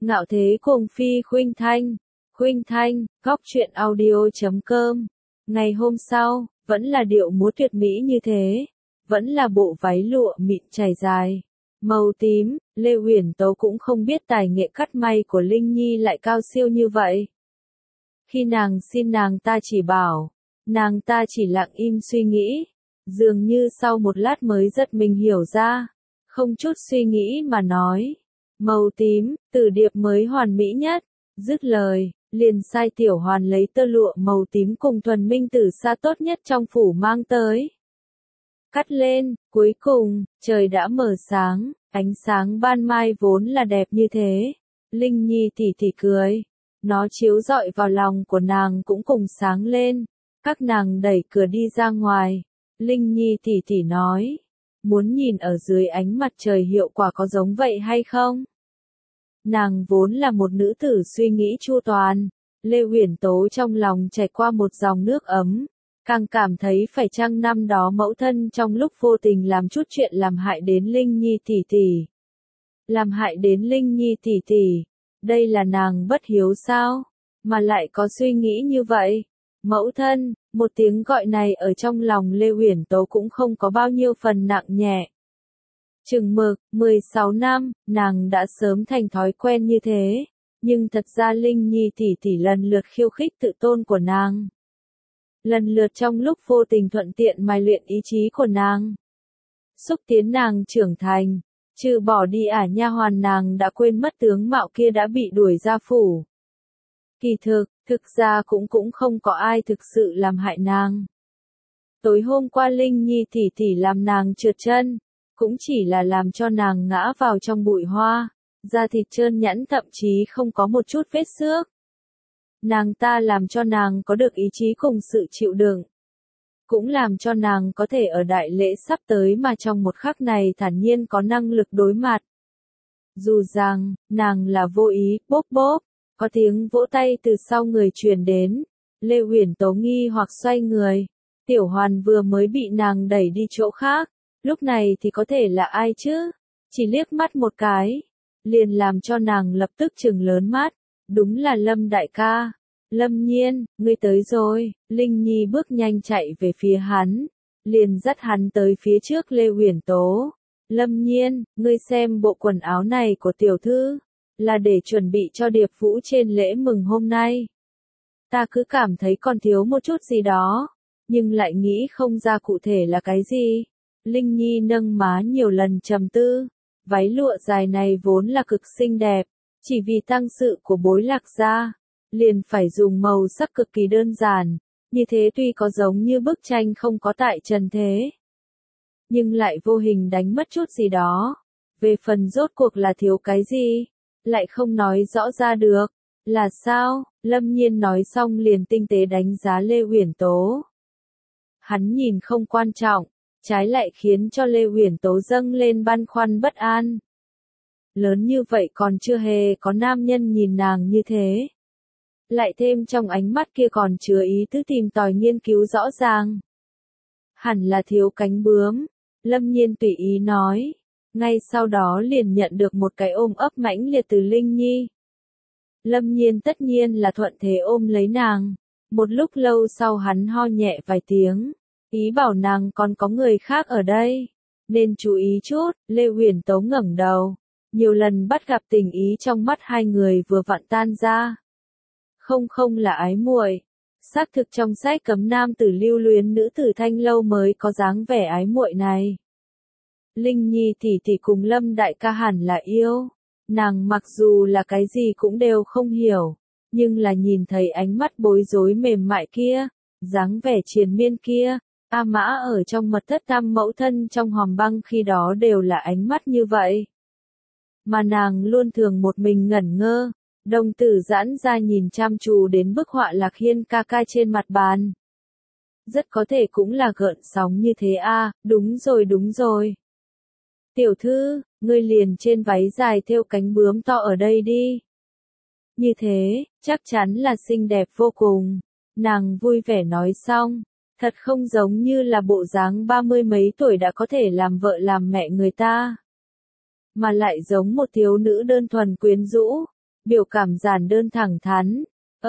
Ngạo thế cùng phi khuynh thanh, góc truyện audio.com. Ngày hôm sau, vẫn là điệu múa tuyệt mỹ như thế, vẫn là bộ váy lụa mịn trải dài, màu tím. Lê Uyển Tố cũng không biết tài nghệ cắt may của Linh Nhi lại cao siêu như vậy. Khi nàng xin nàng ta chỉ bảo, nàng ta chỉ lặng im suy nghĩ, dường như sau một lát mới giật mình hiểu ra, không chút suy nghĩ mà nói, màu tím, tử điệp mới hoàn mỹ nhất. Dứt lời, liền sai Tiểu Hoàn lấy tơ lụa màu tím cùng thuần minh tử sa tốt nhất trong phủ mang tới. Cắt lên, cuối cùng, trời đã mở sáng, ánh sáng ban mai vốn là đẹp như thế. Linh Nhi tỉ tỉ cười, nó chiếu rọi vào lòng của nàng cũng cùng sáng lên. Các nàng đẩy cửa đi ra ngoài. Linh Nhi tỉ tỉ nói, muốn nhìn ở dưới ánh mặt trời hiệu quả có giống vậy hay không? Nàng vốn là một nữ tử suy nghĩ chu toàn. Lê Uyển Tố trong lòng chảy qua một dòng nước ấm, càng cảm thấy phải chăng năm đó mẫu thân trong lúc vô tình làm chút chuyện làm hại đến Linh Nhi tỷ tỷ. Làm hại đến Linh Nhi tỷ tỷ, đây là nàng bất hiếu sao, mà lại có suy nghĩ như vậy. Mẫu thân, một tiếng gọi này ở trong lòng Lê Uyển Tố cũng không có bao nhiêu phần nặng nhẹ. Chừng mực, 16 năm, nàng đã sớm thành thói quen như thế, nhưng thật ra Linh Nhi tỷ tỷ lần lượt khiêu khích tự tôn của nàng. Lần lượt trong lúc vô tình thuận tiện mài luyện ý chí của nàng. Xúc tiến nàng trưởng thành, trừ bỏ đi nha hoàn nàng đã quên mất tướng mạo kia đã bị đuổi ra phủ. Kỳ thực ra cũng không có ai thực sự làm hại nàng. Tối hôm qua Linh Nhi tỷ tỷ làm nàng trượt chân, cũng chỉ là làm cho nàng ngã vào trong bụi hoa, da thịt trơn nhẵn thậm chí không có một chút vết xước. Nàng ta làm cho nàng có được ý chí cùng sự chịu đựng. Cũng làm cho nàng có thể ở đại lễ sắp tới mà trong một khắc này thản nhiên có năng lực đối mặt. Dù rằng, nàng là vô ý, bốp bốp, có tiếng vỗ tay từ sau người truyền đến. Lê Uyển Tố nghi hoặc xoay người. Tiểu Hoàn vừa mới bị nàng đẩy đi chỗ khác, lúc này thì có thể là ai chứ? Chỉ liếc mắt một cái, liền làm cho nàng lập tức trừng lớn mắt. Đúng là Lâm đại ca. Lâm Nhiên, ngươi tới rồi. Linh Nhi bước nhanh chạy về phía hắn, liền dắt hắn tới phía trước Lê Uyển Tố. Lâm Nhiên, ngươi xem bộ quần áo này của tiểu thư, là để chuẩn bị cho Điệp Vũ trên lễ mừng hôm nay. Ta cứ cảm thấy còn thiếu một chút gì đó, nhưng lại nghĩ không ra cụ thể là cái gì. Linh Nhi nâng má nhiều lần trầm tư, váy lụa dài này vốn là cực xinh đẹp, chỉ vì tăng sự của bối Lạc gia, liền phải dùng màu sắc cực kỳ đơn giản, như thế tuy có giống như bức tranh không có tại trần thế, nhưng lại vô hình đánh mất chút gì đó. Về phần rốt cuộc là thiếu cái gì, lại không nói rõ ra được. Là sao? Lâm Nhiên nói xong liền tinh tế đánh giá Lê Uyển Tố. Hắn nhìn không quan trọng, trái lại khiến cho Lê Uyển Tố dâng lên băn khoăn bất an. Lớn như vậy còn chưa hề có nam nhân nhìn nàng như thế. Lại thêm trong ánh mắt kia còn chứa ý tứ tìm tòi nghiên cứu rõ ràng. Hẳn là thiếu cánh bướm, Lâm Nhiên tùy ý nói. Ngay sau đó liền nhận được một cái ôm ấp mãnh liệt từ Linh Nhi. Lâm Nhiên tất nhiên là thuận thế ôm lấy nàng. Một lúc lâu sau hắn ho nhẹ vài tiếng, ý bảo nàng còn có người khác ở đây, nên chú ý chút. Lê Uyển Tố ngẩng đầu, nhiều lần bắt gặp tình ý trong mắt hai người vừa vặn tan ra. Không là ái muội, xác thực trong sách cấm nam tử lưu luyến nữ tử thanh lâu mới có dáng vẻ ái muội này. Linh Nhi tỷ tỷ cùng Lâm đại ca hẳn là yêu. Nàng mặc dù là cái gì cũng đều không hiểu, nhưng là nhìn thấy ánh mắt bối rối mềm mại kia, dáng vẻ triền miên kia, A Mã ở trong mật thất tam mẫu thân trong hòm băng khi đó đều là ánh mắt như vậy. Mà nàng luôn thường một mình ngẩn ngơ, đồng tử giãn ra nhìn chăm chú đến bức họa Lạc Hiên ca ca trên mặt bàn. Rất có thể cũng là gợn sóng như thế a, đúng rồi. Tiểu thư, ngươi liền trên váy dài thêu cánh bướm to ở đây đi. Như thế, chắc chắn là xinh đẹp vô cùng. Nàng vui vẻ nói xong, thật không giống như là bộ dáng 30 mấy tuổi đã có thể làm vợ làm mẹ người ta. Mà lại giống một thiếu nữ đơn thuần quyến rũ, biểu cảm giản đơn thẳng thắn.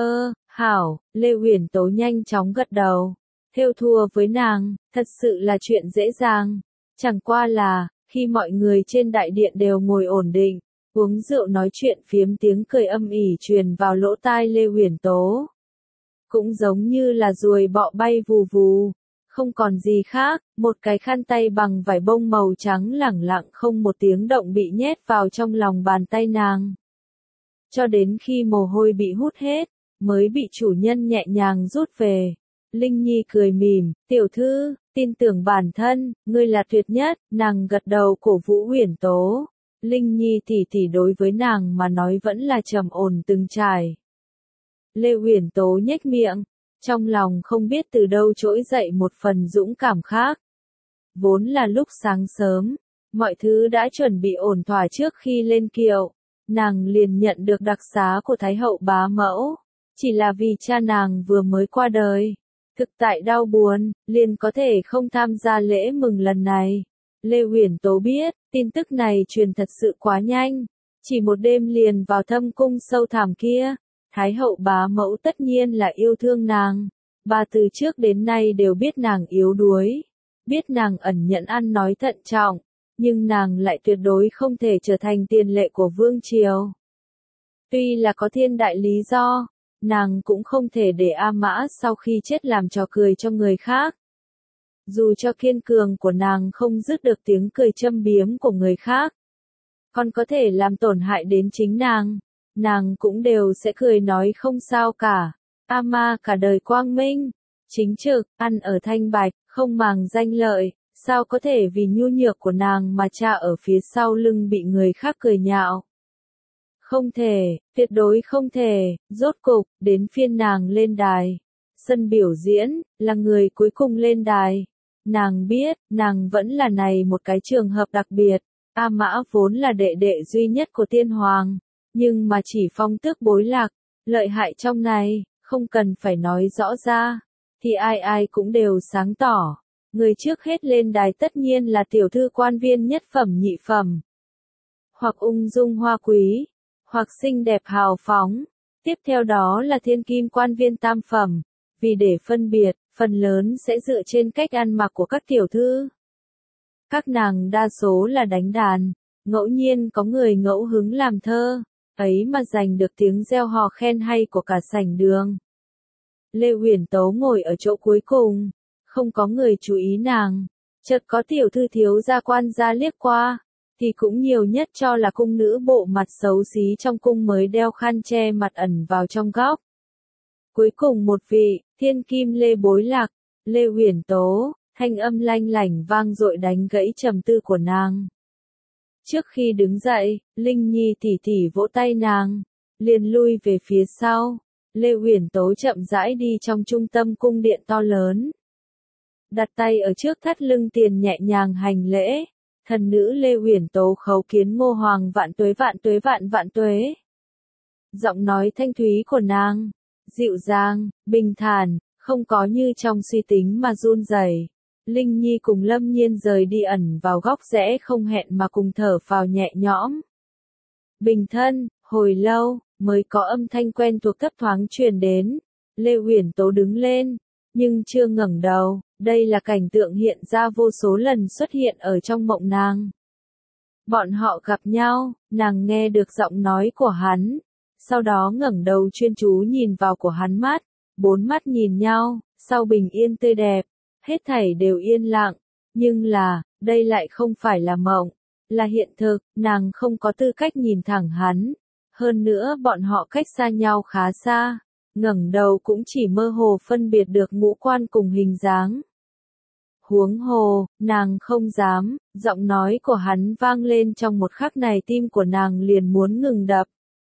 Hảo, Lê Huyền Tố nhanh chóng gật đầu. Thêu thùa với nàng, thật sự là chuyện dễ dàng. Chẳng qua là, khi mọi người trên đại điện đều ngồi ổn định, uống rượu nói chuyện phiếm tiếng cười âm ỉ truyền vào lỗ tai Lê Huyền Tố. Cũng giống như là ruồi bọ bay vù vù. Không còn gì khác, một cái khăn tay bằng vải bông màu trắng lẳng lặng không một tiếng động bị nhét vào trong lòng bàn tay nàng. Cho đến khi mồ hôi bị hút hết, mới bị chủ nhân nhẹ nhàng rút về. Linh Nhi cười mỉm, tiểu thư, tin tưởng bản thân, ngươi là tuyệt nhất, nàng gật đầu cổ vũ Huyền Tố. Linh Nhi tỷ tỷ đối với nàng mà nói vẫn là trầm ổn từng trải. Lê Huyền Tố nhếch miệng, trong lòng không biết từ đâu trỗi dậy một phần dũng cảm khác. Vốn là lúc sáng sớm, mọi thứ đã chuẩn bị ổn thỏa trước khi lên kiệu, nàng liền nhận được đặc xá của Thái hậu bá mẫu, chỉ là vì cha nàng vừa mới qua đời. Thực tại đau buồn, liền có thể không tham gia lễ mừng lần này. Lê Huyền Tố biết, tin tức này truyền thật sự quá nhanh, chỉ một đêm liền vào thâm cung sâu thẳm kia. Thái hậu bá mẫu tất nhiên là yêu thương nàng, bà từ trước đến nay đều biết nàng yếu đuối, biết nàng ẩn nhẫn ăn nói thận trọng, nhưng nàng lại tuyệt đối không thể trở thành tiền lệ của vương triều. Tuy là có thiên đại lý do, nàng cũng không thể để A Mã sau khi chết làm trò cười cho người khác. Dù cho kiên cường của nàng không dứt được tiếng cười châm biếm của người khác, còn có thể làm tổn hại đến chính nàng cũng đều sẽ cười nói không sao cả. A Ma cả đời quang minh, chính trực, ăn ở thanh bạch, không màng danh lợi, sao có thể vì nhu nhược của nàng mà cha ở phía sau lưng bị người khác cười nhạo. Không thể, tuyệt đối không thể. Rốt cục, đến phiên nàng lên đài. Sân biểu diễn, là người cuối cùng lên đài. Nàng biết, nàng vẫn là này một cái trường hợp đặc biệt. A Mã vốn là đệ đệ duy nhất của tiên hoàng, nhưng mà chỉ phong tước bối lạc, lợi hại trong này, không cần phải nói rõ ra, thì ai ai cũng đều sáng tỏ. Người trước hết lên đài tất nhiên là tiểu thư quan viên nhất phẩm nhị phẩm, hoặc ung dung hoa quý, hoặc xinh đẹp hào phóng. Tiếp theo đó là thiên kim quan viên tam phẩm, vì để phân biệt, phần lớn sẽ dựa trên cách ăn mặc của các tiểu thư. Các nàng đa số là đánh đàn, ngẫu nhiên có người ngẫu hứng làm thơ, ấy mà giành được tiếng reo hò khen hay của cả sảnh đường. Lê Huyền Tố ngồi ở chỗ cuối cùng, không có người chú ý nàng, chợt có tiểu thư thiếu gia quan gia liếc qua, thì cũng nhiều nhất cho là cung nữ bộ mặt xấu xí trong cung mới đeo khăn che mặt ẩn vào trong góc. Cuối cùng một vị, thiên kim Lê Bối Lạc, Lê Huyền Tố, thanh âm lanh lảnh vang dội đánh gãy trầm tư của nàng. Trước khi đứng dậy, Linh Nhi tỉ tỉ vỗ tay nàng, liền lui về phía sau. Lê Huyền Tố chậm rãi đi trong trung tâm cung điện to lớn. Đặt tay ở trước thắt lưng tiền nhẹ nhàng hành lễ. Thần nữ Lê Huyền Tố khấu kiến Ngô Hoàng vạn tuế vạn tuế vạn vạn tuế. Giọng nói thanh thúy của nàng, dịu dàng, bình thản, không có như trong suy tính mà run rẩy. Linh Nhi cùng Lâm Nhiên rời đi ẩn vào góc rẽ không hẹn mà cùng thở phào nhẹ nhõm. Bình thân, hồi lâu, mới có âm thanh quen thuộc thấp thoáng truyền đến. Lê Huyền Tố đứng lên, nhưng chưa ngẩng đầu, đây là cảnh tượng hiện ra vô số lần xuất hiện ở trong mộng nàng. Bọn họ gặp nhau, nàng nghe được giọng nói của hắn, sau đó ngẩng đầu chuyên chú nhìn vào của hắn mắt, bốn mắt nhìn nhau, sau bình yên tươi đẹp, hết thảy đều yên lặng, nhưng là, đây lại không phải là mộng, là hiện thực, nàng không có tư cách nhìn thẳng hắn, hơn nữa bọn họ cách xa nhau khá xa, ngẩng đầu cũng chỉ mơ hồ phân biệt được ngũ quan cùng hình dáng. Huống hồ, nàng không dám, giọng nói của hắn vang lên trong một khắc này tim của nàng liền muốn ngừng đập.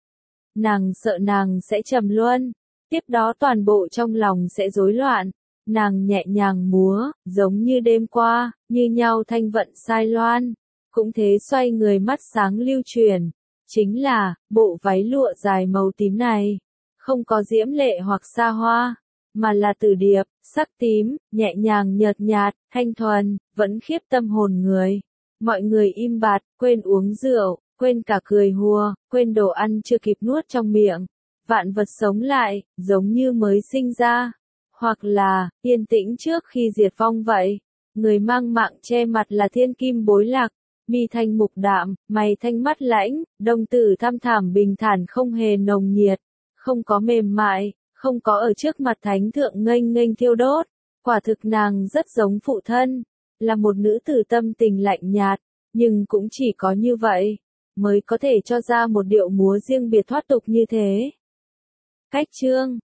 Nàng sợ nàng sẽ trầm luân, tiếp đó toàn bộ trong lòng sẽ rối loạn. Nàng nhẹ nhàng múa, giống như đêm qua, như nhau thanh vận sai loan. Cũng thế xoay người mắt sáng lưu truyền. Chính là, bộ váy lụa dài màu tím này. Không có diễm lệ hoặc xa hoa, mà là từ điệp, sắc tím, nhẹ nhàng nhợt nhạt, thanh thuần, vẫn khiếp tâm hồn người. Mọi người im bặt, quên uống rượu, quên cả cười hùa, quên đồ ăn chưa kịp nuốt trong miệng. Vạn vật sống lại, giống như mới sinh ra, hoặc là, yên tĩnh trước khi diệt vong vậy. Người mang mạng che mặt là thiên kim bối lạc, mi thanh mục đạm, mày thanh mắt lãnh, đồng tử thăm thẳm bình thản không hề nồng nhiệt, không có mềm mại, không có ở trước mặt thánh thượng nghênh nghênh thiêu đốt. Quả thực nàng rất giống phụ thân, là một nữ tử tâm tình lạnh nhạt, nhưng cũng chỉ có như vậy, mới có thể cho ra một điệu múa riêng biệt thoát tục như thế. Cách chương